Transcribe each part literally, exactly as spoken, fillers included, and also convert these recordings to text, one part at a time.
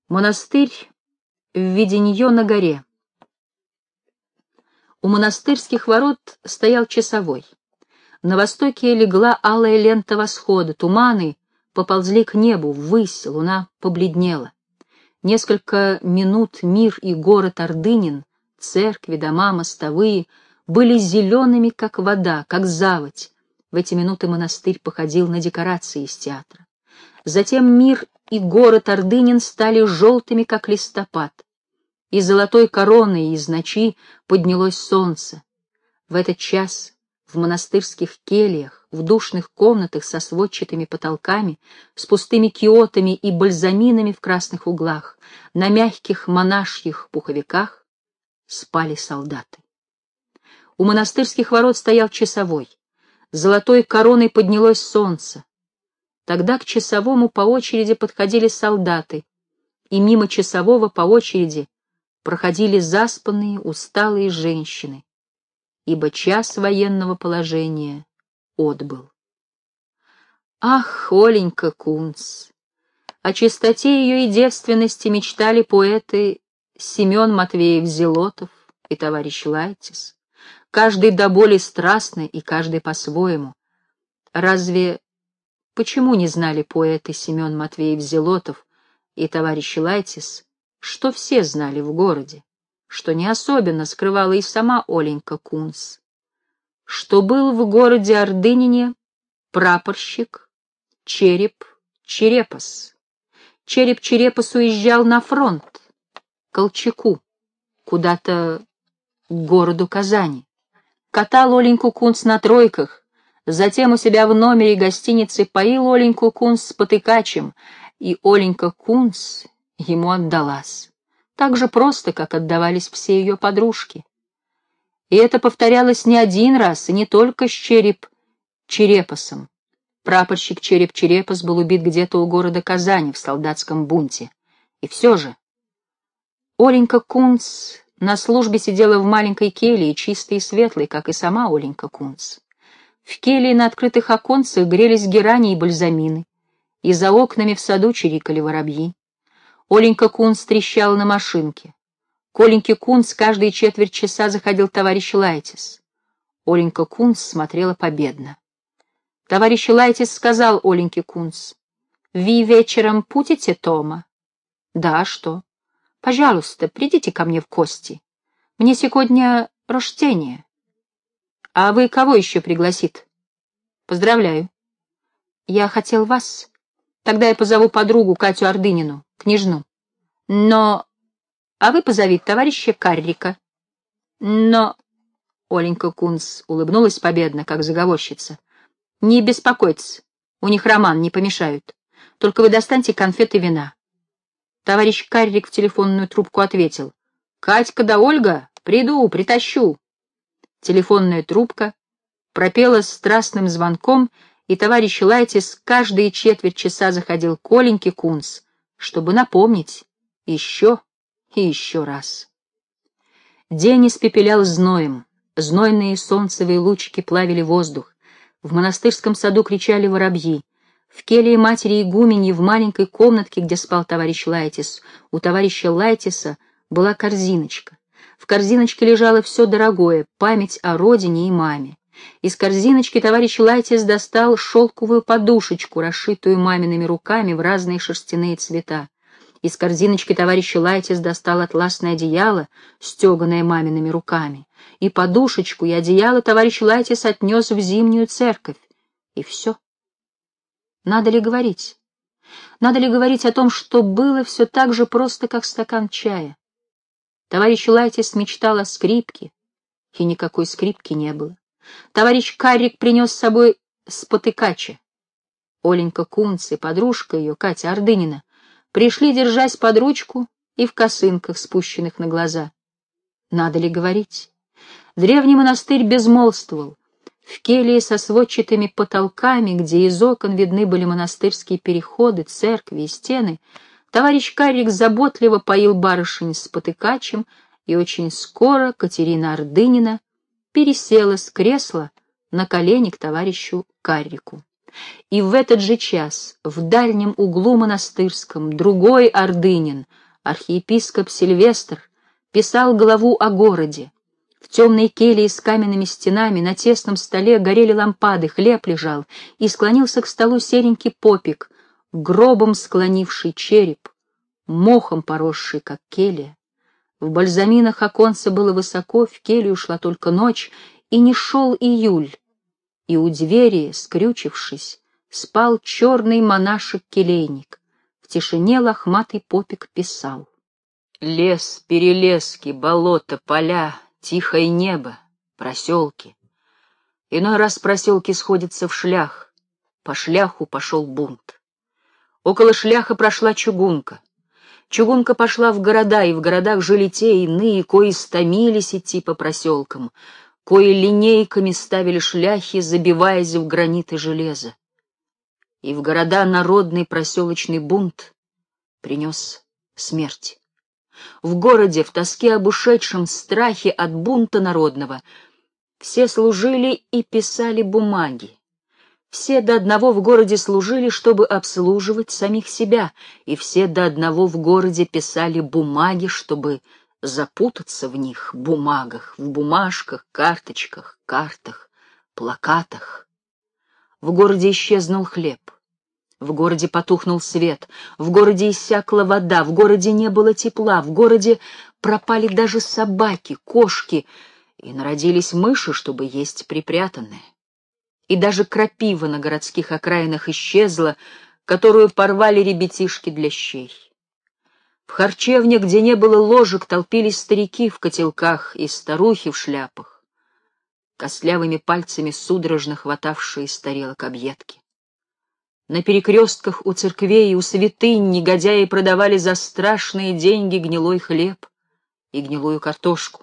Монастырь в Веденье на горе. У монастырских ворот стоял часовой. На востоке легла алая лента восхода, туманы поползли к небу, ввысь, луна побледнела. Несколько минут мир и город Ордынин, церкви, дома, мостовые, были зелеными, как вода, как заводь. В эти минуты монастырь походил на декорации из театра. Затем мир и город Ордынин стали желтыми, как листопад. Из золотой короны, из ночи поднялось солнце. В этот час в монастырских кельях, в душных комнатах со сводчатыми потолками, с пустыми киотами и бальзаминами в красных углах, на мягких монашьих пуховиках спали солдаты. У монастырских ворот стоял часовой. Золотой короной поднялось солнце. Тогда к часовому по очереди подходили солдаты, и мимо часового по очереди проходили заспанные, усталые женщины, ибо час военного положения отбыл. Ах, Оленька Кунц! О чистоте ее и девственности мечтали поэты Семен Матвеев-Зелотов и товарищ Лайтис, каждый до боли страстный и каждый по-своему. Разве почему не знали поэты Семен Матвеев-Зелотов и товарищ Лайтис, что все знали в городе, что не особенно скрывала и сама Оленька Кунц, что был в городе Ордынине прапорщик Череп Черепас. Череп Черепас уезжал на фронт, к Колчаку, куда-то к городу Казани. Катал Оленьку Кунц на тройках, затем у себя в номере гостиницы поил Оленьку Кунц спотыкачем, и Оленька Кунц ему отдалась, так же просто, как отдавались все ее подружки. И это повторялось не один раз, и не только с Череп Черепасом. Прапорщик Череп Черепас был убит где-то у города Казани в солдатском бунте. И все же Оленька Кунц на службе сидела в маленькой келье, чистой и светлой, как и сама Оленька Кунц. В келье на открытых оконцах грелись герани и бальзамины, и за окнами в саду чирикали воробьи. Оленька Кунц трещала на машинке. К Оленьке Кунц каждые четверть часа заходил товарищ Лайтис. Оленька Кунц смотрела победно. Товарищ Лайтис сказал Оленьке Кунц: «Ви вечером путите Тома?» «Да, что?» «Пожалуйста, придите ко мне в гости. Мне сегодня рождение». «А вы кого еще пригласит?» «Поздравляю». «Я хотел вас. Тогда я позову подругу Катю Ордынину, княжну. Но... А вы позовите товарища Каррика». «Но...» Оленька Кунц улыбнулась победно, как заговорщица. «Не беспокойтесь, у них роман, не помешают. Только вы достаньте конфеты и вина». Товарищ Каррик в телефонную трубку ответил: «Катька да Ольга, приду, притащу». Телефонная трубка пропела страстным звонком, и товарищ Лайтис каждые четверть часа заходил к Оленьке Кунц, чтобы напомнить еще и еще раз. День испепелял зноем, знойные солнцевые лучики плавили воздух, в монастырском саду кричали воробьи. В келье матери игуменьи в маленькой комнатке, где спал товарищ Лайтис, у товарища Лайтиса была корзиночка. В корзиночке лежало все дорогое, память о родине и маме. Из корзиночки товарищ Лайтис достал шелковую подушечку, расшитую мамиными руками в разные шерстяные цвета. Из корзиночки товарищ Лайтис достал атласное одеяло, стеганое мамиными руками. И подушечку, и одеяло товарищ Лайтис отнес в зимнюю церковь. И все. Надо ли говорить? Надо ли говорить о том, что было все так же просто, как стакан чая? Товарищ Лайтис мечтал о скрипке, и никакой скрипки не было. Товарищ Каррик принес с собой спотыкача. Оленька Кунц и подружка ее, Катя Ордынина, пришли, держась под ручку и в косынках, спущенных на глаза. Надо ли говорить? Древний монастырь безмолвствовал. В келье со сводчатыми потолками, где из окон видны были монастырские переходы, церкви и стены, товарищ Каррик заботливо поил барышень спотыкачем, и очень скоро Катерина Ордынина пересела с кресла на колени к товарищу Каррику. И в этот же час в дальнем углу монастырском другой ордынин, архиепископ Сильвестр, писал главу о городе. В темной келье с каменными стенами на тесном столе горели лампады, хлеб лежал, и склонился к столу серенький попик, гробом склонивший череп, мохом поросший, как келья. В бальзаминах оконце было высоко, в келью шла только ночь, и не шел июль, и у двери, скрючившись, спал черный монашек-келейник. В тишине лохматый попик писал. Лес, перелески, болото, поля, тихое небо, проселки. Иной раз проселки сходятся в шлях, по шляху пошел бунт. Около шляха прошла чугунка. Чугунка пошла в города, и в городах жили те иные, кои стомились идти по проселкам, кои линейками ставили шляхи, забиваясь в гранит и железо. И в города народный проселочный бунт принес смерть. В городе, в тоске об ушедшем, страхе от бунта народного, все служили и писали бумаги. Все до одного в городе служили, чтобы обслуживать самих себя, и все до одного в городе писали бумаги, чтобы запутаться в них, бумагах, в бумажках, карточках, картах, плакатах. В городе исчезнул хлеб. В городе потухнул свет, в городе иссякла вода, в городе не было тепла, в городе пропали даже собаки, кошки, и народились мыши, чтобы есть припрятанное. И даже крапива на городских окраинах исчезла, которую порвали ребятишки для щей. В харчевне, где не было ложек, толпились старики в котелках и старухи в шляпах, костлявыми пальцами судорожно хватавшие из тарелок объедки. На перекрестках у церквей и у святынь негодяи продавали за страшные деньги гнилой хлеб и гнилую картошку.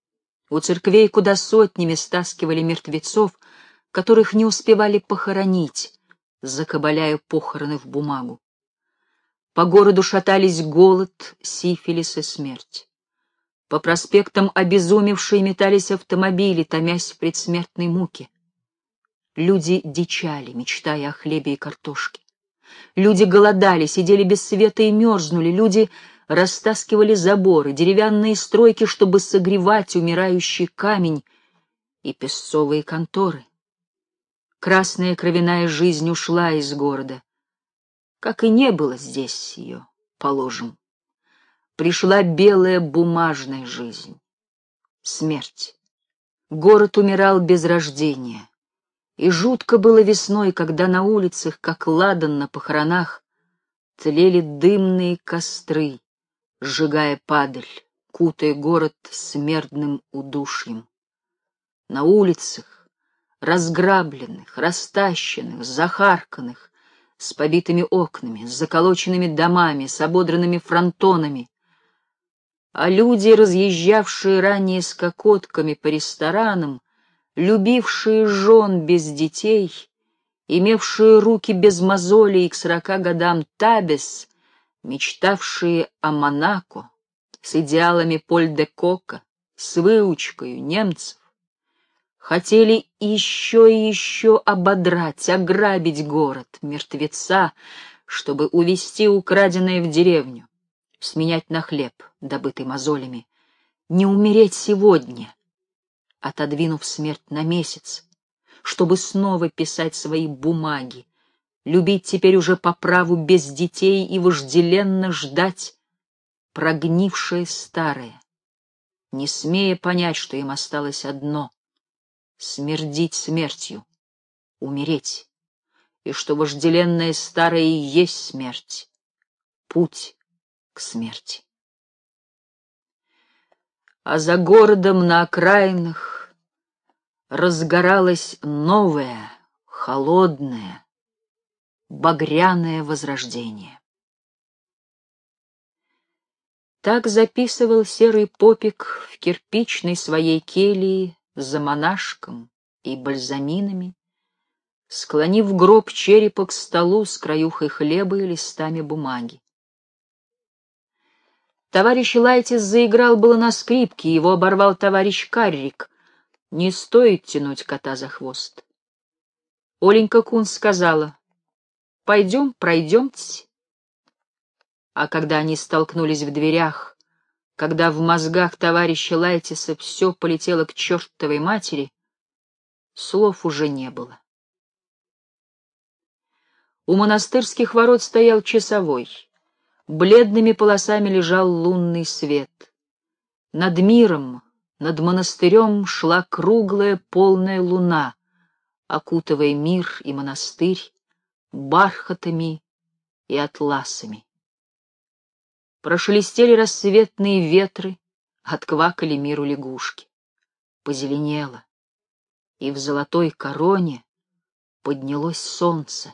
У церквей, куда сотнями стаскивали мертвецов, которых не успевали похоронить, закабаляя похороны в бумагу. По городу шатались голод, сифилис и смерть. По проспектам обезумевшие метались автомобили, томясь в предсмертной муке. Люди дичали, мечтая о хлебе и картошке. Люди голодали, сидели без света и мерзнули. Люди растаскивали заборы, деревянные стройки, чтобы согревать умирающий камень, и песцовые конторы. Красная кровяная жизнь ушла из города, как и не было здесь ее, положим. Пришла белая бумажная жизнь, смерть. Город умирал без рождения. И жутко было весной, когда на улицах, как ладан на похоронах, тлели дымные костры, сжигая падаль, кутая город смертным удушьем. На улицах, разграбленных, растащенных, захарканных, с побитыми окнами, с заколоченными домами, с ободранными фронтонами, а люди, разъезжавшие ранее с кокотками по ресторанам, любившие жен без детей, имевшие руки без мозолей и к сорока годам табес, мечтавшие о Монако, с идеалами Поль де Кока, с выучкою немцев, хотели еще и еще ободрать, ограбить город, мертвеца, чтобы увезти украденное в деревню, сменять на хлеб, добытый мозолями, не умереть сегодня, отодвинув смерть на месяц, чтобы снова писать свои бумаги, любить теперь уже по праву без детей и вожделенно ждать прогнившее старое, не смея понять, что им осталось одно — смердить смертью, умереть, и что вожделенное старое и есть смерть, путь к смерти. А за городом на окраинах разгоралось новое, холодное, багряное возрождение. Так записывал серый попик в кирпичной своей келье за монашком и бальзаминами, склонив гроб черепа к столу с краюхой хлеба и листами бумаги. Товарищ Лайтис заиграл было на скрипке, его оборвал товарищ Каррик. Не стоит тянуть кота за хвост. Оленька Кунц сказала: «Пойдем, пройдемте». А когда они столкнулись в дверях, когда в мозгах товарища Лайтиса все полетело к чертовой матери, слов уже не было. У монастырских ворот стоял часовой. Бледными полосами лежал лунный свет. Над миром, над монастырем шла круглая полная луна, окутывая мир и монастырь бархатами и атласами. Прошелестели рассветные ветры, отквакали миру лягушки. Позеленело, и в золотой короне поднялось солнце.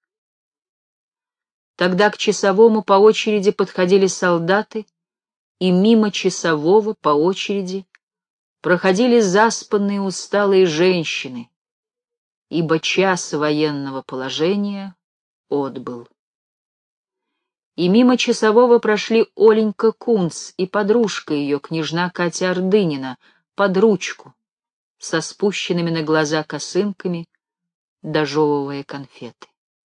Тогда к часовому по очереди подходили солдаты, и мимо часового по очереди проходили заспанные усталые женщины, ибо час военного положения отбыл. И мимо часового прошли Оленька Кунц и подружка ее, княжна Катя Ордынина, под ручку, со спущенными на глаза косынками, дожевывая конфеты.